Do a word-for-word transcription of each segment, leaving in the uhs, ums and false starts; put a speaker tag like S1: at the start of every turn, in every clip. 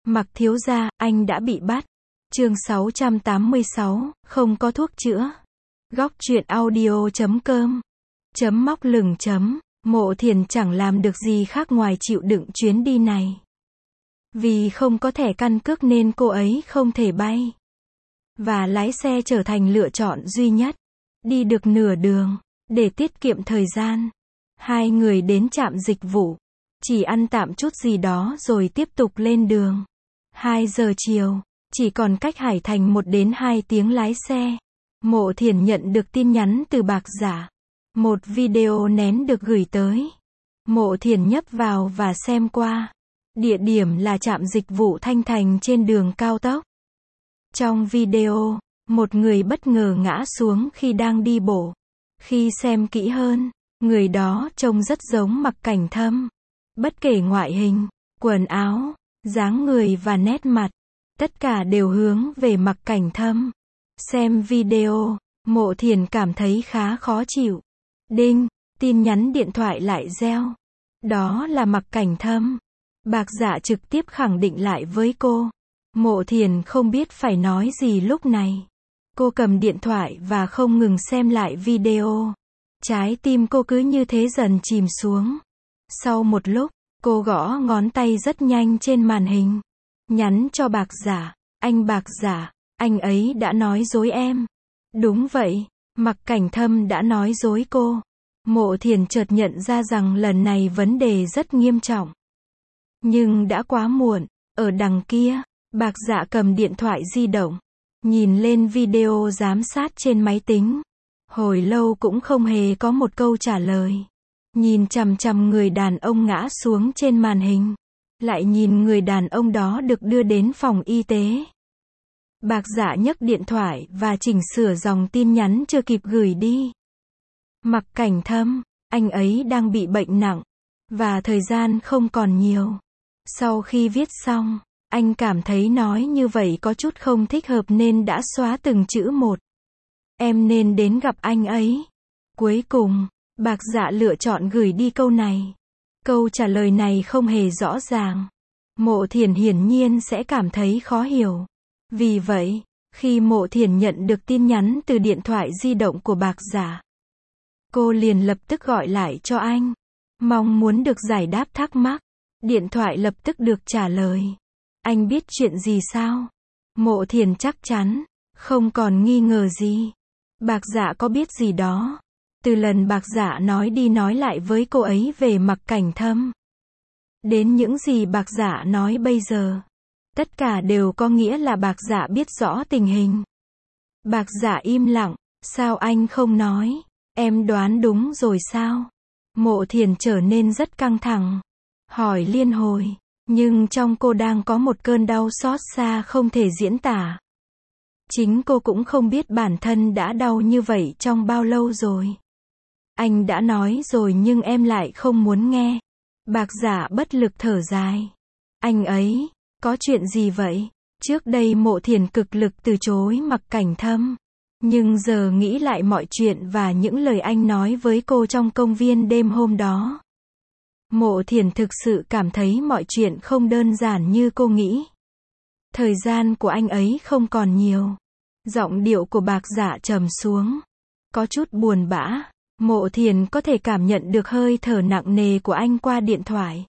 S1: Mặc thiếu gia, anh đã bị bắt. Chương sáu trăm tám mươi sáu, không có thuốc chữa. Góc truyện audio chấm com. Chấm móc lửng chấm. Mộ Thiền chẳng làm được gì khác ngoài chịu đựng chuyến đi này. Vì không có thẻ căn cước nên cô ấy không thể bay. Và lái xe trở thành lựa chọn duy nhất. Đi được nửa đường, để tiết kiệm thời gian, hai người đến trạm dịch vụ. Chỉ ăn tạm chút gì đó rồi tiếp tục lên đường. hai giờ chiều, chỉ còn cách Hải Thành một đến hai tiếng lái xe. Mộ Thiền nhận được tin nhắn từ Bạc Giả. Một video nén được gửi tới. Mộ Thiền nhấp vào và xem qua. Địa điểm là trạm dịch vụ Thanh Thành trên đường cao tốc. Trong video, một người bất ngờ ngã xuống khi đang đi bộ. Khi xem kỹ hơn, người đó trông rất giống Mặc Cảnh Thâm. Bất kể ngoại hình, quần áo, dáng người và nét mặt, tất cả đều hướng về Mặc Cảnh Thâm. Xem video, Mộ Thiền cảm thấy khá khó chịu. Đinh, tin nhắn điện thoại lại reo. Đó là Mặc Cảnh Thâm. Bạc Dạ trực tiếp khẳng định lại với cô. Mộ Thiền không biết phải nói gì lúc này. Cô cầm điện thoại và không ngừng xem lại video. Trái tim cô cứ như thế dần chìm xuống. Sau một lúc, cô gõ ngón tay rất nhanh trên màn hình. Nhắn cho Bạc Giả. Anh Bạc Giả, anh ấy đã nói dối em. Đúng vậy, Mặc Cảnh Thâm đã nói dối cô. Mộ Thiền chợt nhận ra rằng lần này vấn đề rất nghiêm trọng. Nhưng đã quá muộn. Ở đằng kia, Bạc Dạ cầm điện thoại di động, nhìn lên video giám sát trên máy tính. Hồi lâu cũng không hề có một câu trả lời. Nhìn chằm chằm người đàn ông ngã xuống trên màn hình. Lại nhìn người đàn ông đó được đưa đến phòng y tế. Bạc Dạ nhấc điện thoại và chỉnh sửa dòng tin nhắn chưa kịp gửi đi. Mặc Cảnh Thâm, anh ấy đang bị bệnh nặng. Và thời gian không còn nhiều. Sau khi viết xong, anh cảm thấy nói như vậy có chút không thích hợp nên đã xóa từng chữ một. Em nên đến gặp anh ấy. Cuối cùng, Bạc Dạ lựa chọn gửi đi câu này. Câu trả lời này không hề rõ ràng. Mộ Thiền hiển nhiên sẽ cảm thấy khó hiểu. Vì vậy, khi Mộ Thiền nhận được tin nhắn từ điện thoại di động của Bạc Giả, cô liền lập tức gọi lại cho anh. Mong muốn được giải đáp thắc mắc. Điện thoại lập tức được trả lời. Anh biết chuyện gì sao? Mộ Thiền chắc chắn, không còn nghi ngờ gì. Bạc Dạ có biết gì đó. Từ lần Bạc Dạ nói đi nói lại với cô ấy về Mặc Cảnh Thâm, đến những gì Bạc Dạ nói bây giờ, tất cả đều có nghĩa là Bạc Dạ biết rõ tình hình. Bạc Dạ im lặng. Sao anh không nói? Em đoán đúng rồi sao? Mộ Thiền trở nên rất căng thẳng. Hỏi liên hồi. Nhưng trong cô đang có một cơn đau xót xa không thể diễn tả. Chính cô cũng không biết bản thân đã đau như vậy trong bao lâu rồi. Anh đã nói rồi nhưng em lại không muốn nghe. Bạc Giả bất lực thở dài. Anh ấy, có chuyện gì vậy? Trước đây Mộ Thiền cực lực từ chối Mặc Cảnh Thâm. Nhưng giờ nghĩ lại mọi chuyện và những lời anh nói với cô trong công viên đêm hôm đó. Mộ Thiền thực sự cảm thấy mọi chuyện không đơn giản như cô nghĩ. Thời gian của anh ấy không còn nhiều. Giọng điệu của Bạc Giả trầm xuống. Có chút buồn bã. Mộ Thiền có thể cảm nhận được hơi thở nặng nề của anh qua điện thoại.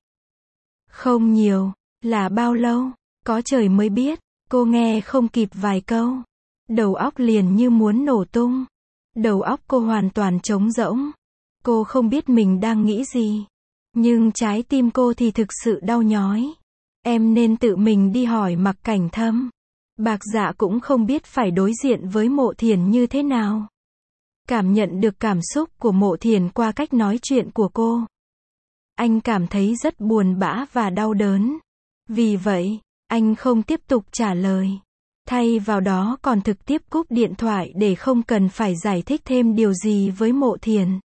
S1: Không nhiều. Là bao lâu? Có trời mới biết. Cô nghe không kịp vài câu. Đầu óc liền như muốn nổ tung. Đầu óc cô hoàn toàn trống rỗng. Cô không biết mình đang nghĩ gì. Nhưng trái tim cô thì thực sự đau nhói. Em nên tự mình đi hỏi Mặc Cảnh Thâm. Bạc Dạ cũng không biết phải đối diện với Mộ Thiền như thế nào. Cảm nhận được cảm xúc của Mộ Thiền qua cách nói chuyện của cô. Anh cảm thấy rất buồn bã và đau đớn. Vì vậy, anh không tiếp tục trả lời. Thay vào đó còn trực tiếp cúp điện thoại để không cần phải giải thích thêm điều gì với Mộ Thiền.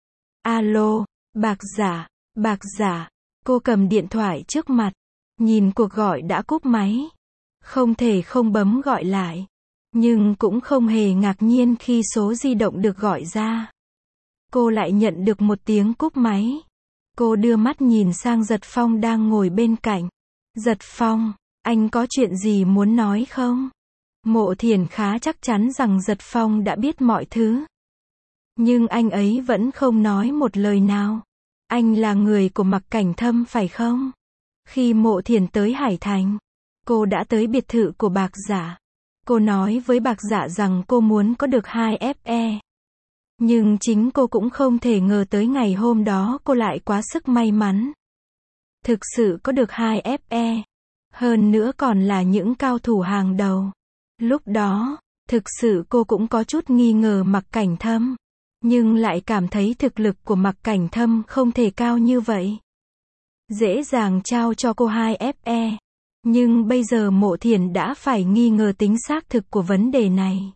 S1: Alo, Bạc Giả, Bạc Giả. Cô cầm điện thoại trước mặt. Nhìn cuộc gọi đã cúp máy. Không thể không bấm gọi lại. Nhưng cũng không hề ngạc nhiên khi số di động được gọi ra. Cô lại nhận được một tiếng cúp máy. Cô đưa mắt nhìn sang Giật Phong đang ngồi bên cạnh. Giật Phong, Anh có chuyện gì muốn nói không? Mộ Thiền khá chắc chắn rằng Giật Phong đã biết mọi thứ. Nhưng anh ấy vẫn không nói một lời nào. Anh là người của Mặc Cảnh Thâm phải không? Khi Mộ Thiền tới Hải Thành, cô đã tới biệt thự của Bạc Dạ. Cô nói với Bạc Dạ rằng cô muốn có được hai ép e. Nhưng chính cô cũng không thể ngờ tới ngày hôm đó cô lại quá sức may mắn. Thực sự có được hai ép e. Hơn nữa còn là những cao thủ hàng đầu. Lúc đó, thực sự cô cũng có chút nghi ngờ Mặc Cảnh Thâm. Nhưng lại cảm thấy thực lực của Mặc Cảnh Thâm không thể cao như vậy. Dễ dàng trao cho cô hai ép e. Nhưng bây giờ Mộ Thiền đã phải nghi ngờ tính xác thực của vấn đề này.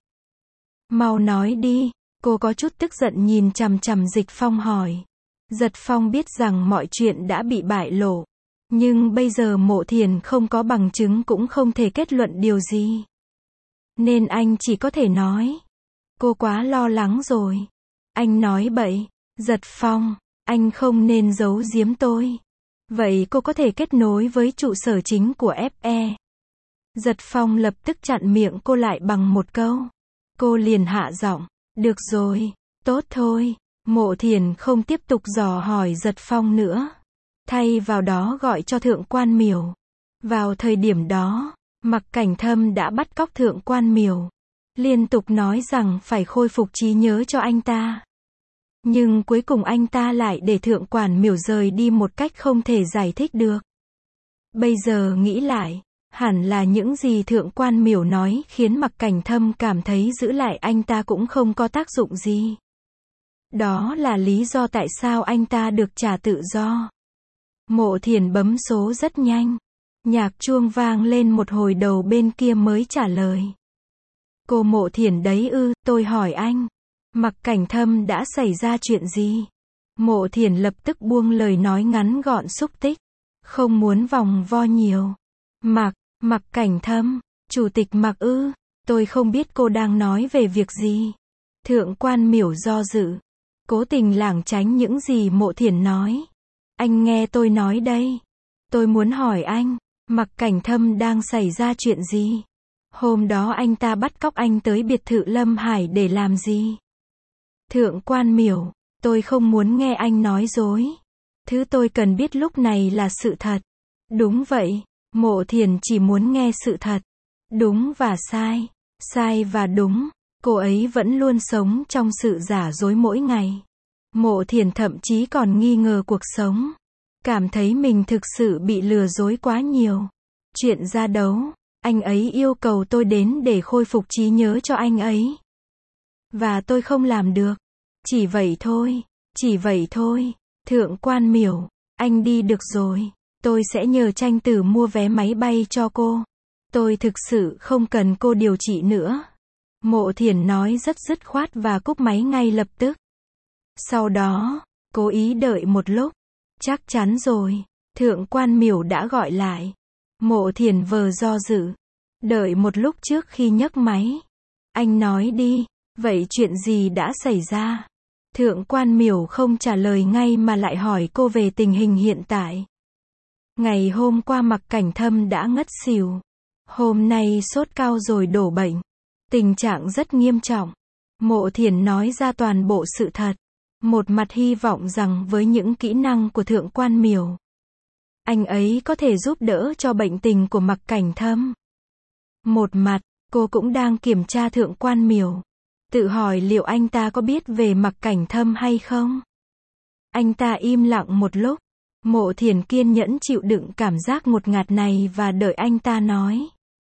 S1: Mau nói đi, cô có chút tức giận nhìn chằm chằm Dịch Phong hỏi. Giật Phong biết rằng mọi chuyện đã bị bại lộ. Nhưng bây giờ Mộ Thiền không có bằng chứng cũng không thể kết luận điều gì. Nên anh chỉ có thể nói. Cô quá lo lắng rồi. Anh nói bậy. Giật Phong, anh không nên giấu giếm tôi. Vậy cô có thể kết nối với trụ sở chính của ép e. Giật Phong lập tức chặn miệng cô lại bằng một câu. Cô liền hạ giọng. Được rồi, tốt thôi. Mộ Thiền không tiếp tục dò hỏi Giật Phong nữa. Thay vào đó gọi cho Thượng Quan Miểu. Vào thời điểm đó, Mặc Cảnh Thâm đã bắt cóc Thượng Quan Miểu. Liên tục nói rằng phải khôi phục trí nhớ cho anh ta. Nhưng cuối cùng anh ta lại để Thượng Quan Miểu rời đi một cách không thể giải thích được. Bây giờ nghĩ lại, hẳn là những gì Thượng Quan Miểu nói khiến Mặc Cảnh Thâm cảm thấy giữ lại anh ta cũng không có tác dụng gì. Đó là lý do tại sao anh ta được trả tự do. Mộ Thiền bấm số rất nhanh. Nhạc chuông vang lên một hồi đầu bên kia mới trả lời. Cô Mộ Thiền đấy ư, tôi hỏi anh. Mặc Cảnh Thâm đã xảy ra chuyện gì? Mộ Thiền lập tức buông lời nói ngắn gọn xúc tích. Không muốn vòng vo nhiều. Mặc, Mặc Cảnh Thâm, Chủ tịch Mặc ư, tôi không biết cô đang nói về việc gì. Thượng Quan Miểu do dự. Cố tình lảng tránh những gì Mộ Thiền nói. Anh nghe tôi nói đây. Tôi muốn hỏi anh, Mặc Cảnh Thâm đang xảy ra chuyện gì? Hôm đó anh ta bắt cóc anh tới biệt thự Lâm Hải để làm gì? Thượng Quan Miểu, tôi không muốn nghe anh nói dối. Thứ tôi cần biết lúc này là sự thật. Đúng vậy, Mộ Thiền chỉ muốn nghe sự thật. Đúng và sai, sai và đúng. Cô ấy vẫn luôn sống trong sự giả dối mỗi ngày. Mộ Thiền thậm chí còn nghi ngờ cuộc sống. Cảm thấy mình thực sự bị lừa dối quá nhiều. Chuyện ra đấu, anh ấy yêu cầu tôi đến để khôi phục trí nhớ cho anh ấy. Và tôi không làm được. Chỉ vậy thôi, chỉ vậy thôi. Thượng Quan Miểu, anh đi được rồi. Tôi sẽ nhờ Tranh Tử mua vé máy bay cho cô. Tôi thực sự không cần cô điều trị nữa. Mộ Thiền nói rất dứt khoát và cúp máy ngay lập tức. Sau đó, cố ý đợi một lúc. Chắc chắn rồi, Thượng Quan Miểu đã gọi lại. Mộ Thiền vờ do dự. Đợi một lúc trước khi nhấc máy. Anh nói đi, vậy chuyện gì đã xảy ra? Thượng Quan Miểu không trả lời ngay mà lại hỏi cô về tình hình hiện tại. Ngày hôm qua Mặc Cảnh Thâm đã ngất xỉu. Hôm nay sốt cao rồi đổ bệnh. Tình trạng rất nghiêm trọng. Mộ Thiền nói ra toàn bộ sự thật. Một mặt hy vọng rằng với những kỹ năng của Thượng Quan Miểu, anh ấy có thể giúp đỡ cho bệnh tình của Mặc Cảnh Thâm. Một mặt, cô cũng đang kiểm tra Thượng Quan Miểu. Tự hỏi liệu anh ta có biết về Mặc Cảnh Thâm hay không? Anh ta im lặng một lúc. Mộ Thiền kiên nhẫn chịu đựng cảm giác ngột ngạt này và đợi anh ta nói.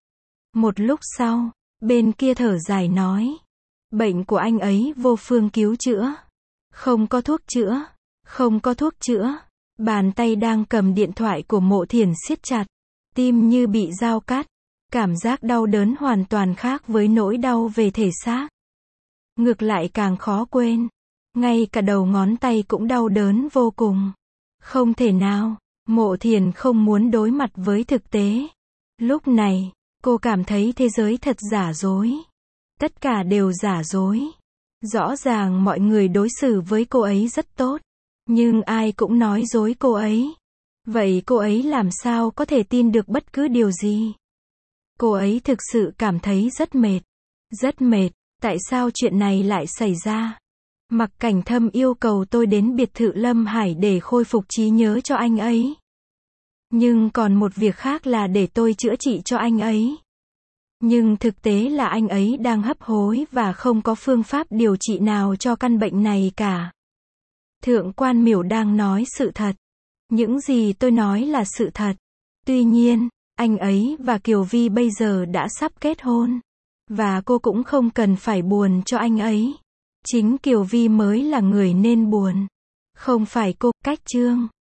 S1: Một lúc sau, bên kia thở dài nói. Bệnh của anh ấy vô phương cứu chữa. Không có thuốc chữa. Không có thuốc chữa. Bàn tay đang cầm điện thoại của Mộ Thiền siết chặt. Tim như bị dao cắt. Cảm giác đau đớn hoàn toàn khác với nỗi đau về thể xác. Ngược lại càng khó quên. Ngay cả đầu ngón tay cũng đau đớn vô cùng. Không thể nào, Mộ Thiền không muốn đối mặt với thực tế. Lúc này, cô cảm thấy thế giới thật giả dối. Tất cả đều giả dối. Rõ ràng mọi người đối xử với cô ấy rất tốt. Nhưng ai cũng nói dối cô ấy. Vậy cô ấy làm sao có thể tin được bất cứ điều gì? Cô ấy thực sự cảm thấy rất mệt. Rất mệt. Tại sao chuyện này lại xảy ra? Mặc Cảnh Thâm yêu cầu tôi đến biệt thự Lâm Hải để khôi phục trí nhớ cho anh ấy. Nhưng còn một việc khác là để tôi chữa trị cho anh ấy. Nhưng thực tế là anh ấy đang hấp hối và không có phương pháp điều trị nào cho căn bệnh này cả. Thượng quan Miểu đang nói sự thật. Những gì tôi nói là sự thật. Tuy nhiên, anh ấy và Kiều Vi bây giờ đã sắp kết hôn. Và cô cũng không cần phải buồn cho anh ấy. Chính Kiều Vi mới là người nên buồn. Không phải cô. Cách chương